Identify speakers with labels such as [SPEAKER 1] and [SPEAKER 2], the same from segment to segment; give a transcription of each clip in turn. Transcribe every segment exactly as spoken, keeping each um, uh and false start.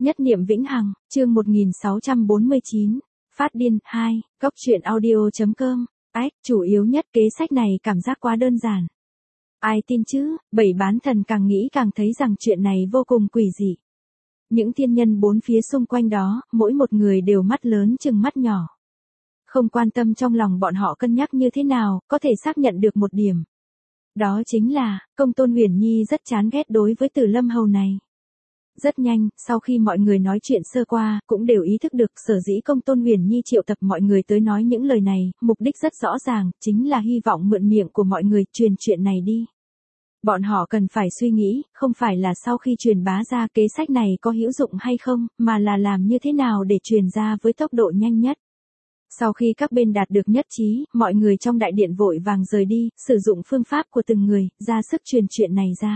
[SPEAKER 1] Nhất niệm vĩnh hằng, chương một nghìn sáu trăm bốn mươi chín, phát điên, hai, góc truyện audio.com, ách, chủ yếu nhất kế sách này cảm giác quá đơn giản. Ai tin chứ, bảy bán thần càng nghĩ càng thấy rằng chuyện này vô cùng quỷ dị. Những thiên nhân bốn phía xung quanh đó, mỗi một người đều mắt lớn chừng mắt nhỏ. Không quan tâm trong lòng bọn họ cân nhắc như thế nào, có thể xác nhận được một điểm. Đó chính là, Công Tôn Huyền Nhi rất chán ghét đối với Tử Lâm Hầu này. Rất nhanh, sau khi mọi người nói chuyện sơ qua, cũng đều ý thức được sở dĩ Công Tôn Huyền Nhi triệu tập mọi người tới nói những lời này, mục đích rất rõ ràng, chính là hy vọng mượn miệng của mọi người truyền chuyện này đi. Bọn họ cần phải suy nghĩ, không phải là sau khi truyền bá ra kế sách này có hữu dụng hay không, mà là làm như thế nào để truyền ra với tốc độ nhanh nhất. Sau khi các bên đạt được nhất trí, mọi người trong đại điện vội vàng rời đi, sử dụng phương pháp của từng người, ra sức truyền chuyện này ra.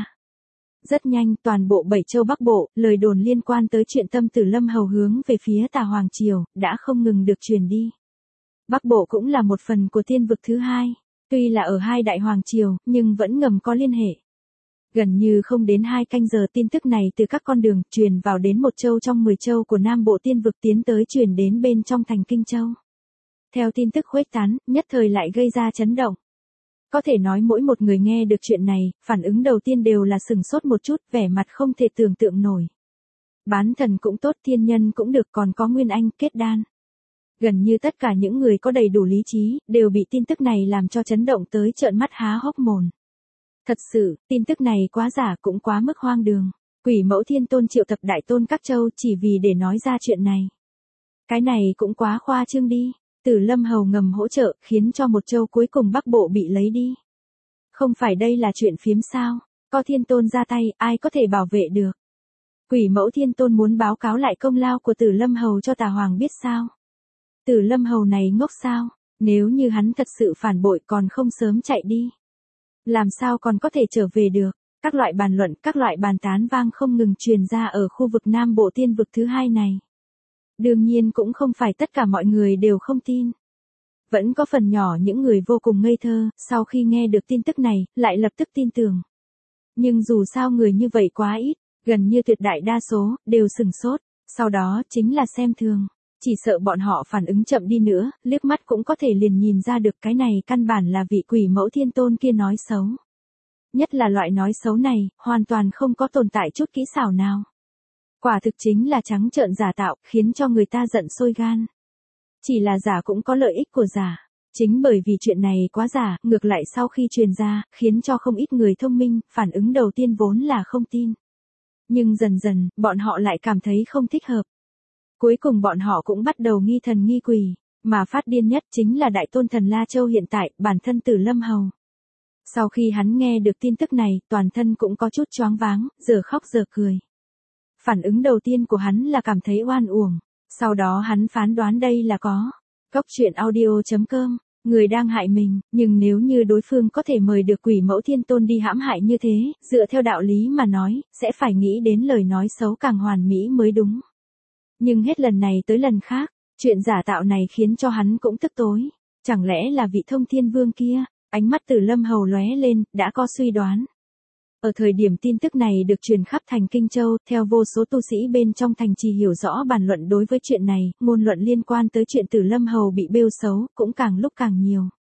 [SPEAKER 1] Rất nhanh, toàn bộ Bảy Châu Bắc Bộ, lời đồn liên quan tới chuyện Tâm Tử Lâm Hầu hướng về phía Tà Hoàng Triều, đã không ngừng được truyền đi. Bắc Bộ cũng là một phần của Tiên vực thứ hai, tuy là ở hai đại hoàng triều, nhưng vẫn ngầm có liên hệ. Gần như không đến hai canh giờ tin tức này từ các con đường truyền vào đến một châu trong mười châu của Nam Bộ Tiên vực tiến tới truyền đến bên trong thành Kinh Châu. Theo tin tức khuếch tán, nhất thời lại gây ra chấn động. Có thể nói mỗi một người nghe được chuyện này, phản ứng đầu tiên đều là sừng sốt một chút, vẻ mặt không thể tưởng tượng nổi. Bán thần cũng tốt, thiên nhân cũng được, còn có Nguyên Anh, Kết Đan. Gần như tất cả những người có đầy đủ lý trí, đều bị tin tức này làm cho chấn động tới trợn mắt há hốc mồm. Thật sự, tin tức này quá giả cũng quá mức hoang đường. Quỷ Mẫu Thiên Tôn triệu tập đại tôn các châu chỉ vì để nói ra chuyện này. Cái này cũng quá khoa trương đi. Tử Lâm Hầu ngầm hỗ trợ, khiến cho một châu cuối cùng Bắc Bộ bị lấy đi. Không phải đây là chuyện phiếm sao? Có Thiên Tôn ra tay, ai có thể bảo vệ được? Quỷ Mẫu Thiên Tôn muốn báo cáo lại công lao của Tử Lâm Hầu cho Tà Hoàng biết sao? Tử Lâm Hầu này ngốc sao? Nếu như hắn thật sự phản bội còn không sớm chạy đi. Làm sao còn có thể trở về được? Các loại bàn luận, các loại bàn tán vang không ngừng truyền ra ở khu vực Nam Bộ Tiên vực thứ hai này. Đương nhiên cũng không phải tất cả mọi người đều không tin. Vẫn có phần nhỏ những người vô cùng ngây thơ, sau khi nghe được tin tức này, lại lập tức tin tưởng. Nhưng dù sao người như vậy quá ít, gần như tuyệt đại đa số, đều sừng sốt, sau đó chính là xem thường. Chỉ sợ bọn họ phản ứng chậm đi nữa, liếc mắt cũng có thể liền nhìn ra được cái này căn bản là vị Quỷ Mẫu Thiên Tôn kia nói xấu. Nhất là loại nói xấu này, hoàn toàn không có tồn tại chút kỹ xảo nào. Quả thực chính là trắng trợn giả tạo, khiến cho người ta giận sôi gan. Chỉ là giả cũng có lợi ích của giả. Chính bởi vì chuyện này quá giả, ngược lại sau khi truyền ra, khiến cho không ít người thông minh, phản ứng đầu tiên vốn là không tin. Nhưng dần dần, bọn họ lại cảm thấy không thích hợp. Cuối cùng bọn họ cũng bắt đầu nghi thần nghi quỷ, mà phát điên nhất chính là Đại Tôn Thần La Châu hiện tại, bản thân Tử Lâm Hầu. Sau khi hắn nghe được tin tức này, toàn thân cũng có chút choáng váng, giờ khóc giờ cười. Phản ứng đầu tiên của hắn là cảm thấy oan uổng, sau đó hắn phán đoán đây là có góc truyện audio.com, người đang hại mình, nhưng nếu như đối phương có thể mời được Quỷ Mẫu Thiên Tôn đi hãm hại như thế, dựa theo đạo lý mà nói, sẽ phải nghĩ đến lời nói xấu càng hoàn mỹ mới đúng. Nhưng hết lần này tới lần khác, chuyện giả tạo này khiến cho hắn cũng tức tối, chẳng lẽ là vị Thông Thiên Vương kia? Ánh mắt Tử Lâm Hầu lóe lên, đã có suy đoán. Ở thời điểm tin tức này được truyền khắp thành Kinh Châu, theo vô số tu sĩ bên trong thành trì hiểu rõ bàn luận đối với chuyện này, ngôn luận liên quan tới chuyện Tử Lâm Hầu bị bêu xấu, cũng càng lúc càng nhiều.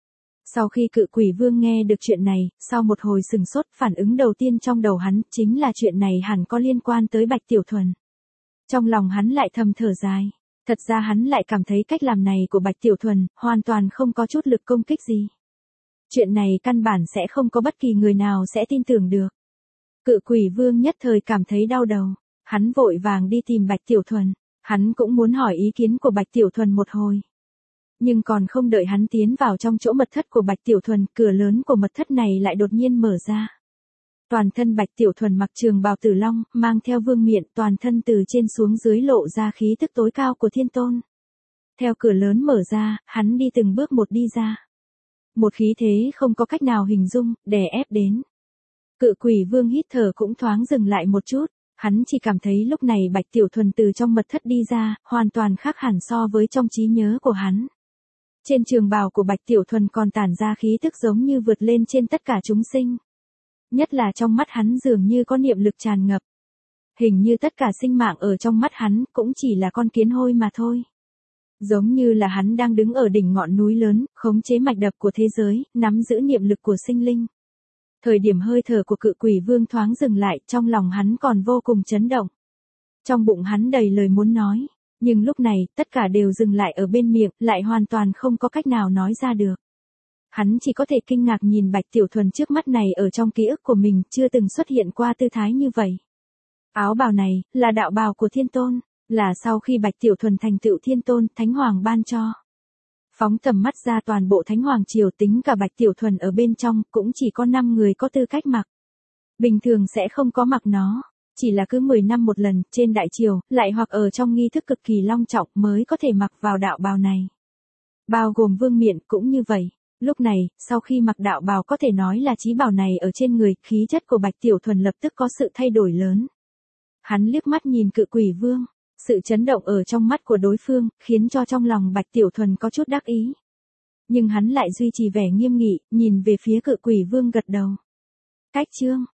[SPEAKER 1] Sau khi Cự Quỷ Vương nghe được chuyện này, sau một hồi sừng sốt, phản ứng đầu tiên trong đầu hắn chính là chuyện này hẳn có liên quan tới Bạch Tiểu Thuần. Trong lòng hắn lại thầm thở dài, thật ra hắn lại cảm thấy cách làm này của Bạch Tiểu Thuần, hoàn toàn không có chút lực công kích gì. Chuyện này căn bản sẽ không có bất kỳ người nào sẽ tin tưởng được. Cự Quỷ Vương nhất thời cảm thấy đau đầu, hắn vội vàng đi tìm Bạch Tiểu Thuần, hắn cũng muốn hỏi ý kiến của Bạch Tiểu Thuần một hồi. Nhưng còn không đợi hắn tiến vào trong chỗ mật thất của Bạch Tiểu Thuần, cửa lớn của mật thất này lại đột nhiên mở ra. Toàn thân Bạch Tiểu Thuần mặc trường bào tử long, mang theo vương miện, toàn thân từ trên xuống dưới lộ ra khí tức tối cao của Thiên Tôn. Theo cửa lớn mở ra, hắn đi từng bước một đi ra. Một khí thế không có cách nào hình dung, đè ép đến. Cự Quỷ Vương hít thở cũng thoáng dừng lại một chút, hắn chỉ cảm thấy lúc này Bạch Tiểu Thuần từ trong mật thất đi ra, hoàn toàn khác hẳn so với trong trí nhớ của hắn. Trên trường bào của Bạch Tiểu Thuần còn tản ra khí tức giống như vượt lên trên tất cả chúng sinh. Nhất là trong mắt hắn dường như có niệm lực tràn ngập. Hình như tất cả sinh mạng ở trong mắt hắn cũng chỉ là con kiến hôi mà thôi. Giống như là hắn đang đứng ở đỉnh ngọn núi lớn, khống chế mạch đập của thế giới, nắm giữ niệm lực của sinh linh. Thời điểm hơi thở của cự quỷ vương thoáng dừng lại, trong lòng hắn còn vô cùng chấn động. Trong bụng hắn đầy lời muốn nói, nhưng lúc này, tất cả đều dừng lại ở bên miệng, lại hoàn toàn không có cách nào nói ra được. Hắn chỉ có thể kinh ngạc nhìn Bạch Tiểu Thuần trước mắt này ở trong ký ức của mình, chưa từng xuất hiện qua tư thái như vậy. Áo bào này, là đạo bào của Thiên Tôn, là sau khi Bạch Tiểu Thuần thành tựu Thiên Tôn, Thánh Hoàng ban cho. Phóng tầm mắt ra toàn bộ Thánh Hoàng triều, tính cả Bạch Tiểu Thuần ở bên trong, cũng chỉ có năm người có tư cách mặc. Bình thường sẽ không có mặc nó, chỉ là cứ mười năm một lần, trên đại triều, lại hoặc ở trong nghi thức cực kỳ long trọng mới có thể mặc vào đạo bào này. Bao gồm Vương Miện cũng như vậy. Lúc này, sau khi mặc đạo bào có thể nói là chí bào này ở trên người, khí chất của Bạch Tiểu Thuần lập tức có sự thay đổi lớn. Hắn liếc mắt nhìn cự quỷ vương, sự chấn động ở trong mắt của đối phương, khiến cho trong lòng Bạch Tiểu Thuần có chút đắc ý. Nhưng hắn lại duy trì vẻ nghiêm nghị, nhìn về phía cự quỷ vương gật đầu. Cách chương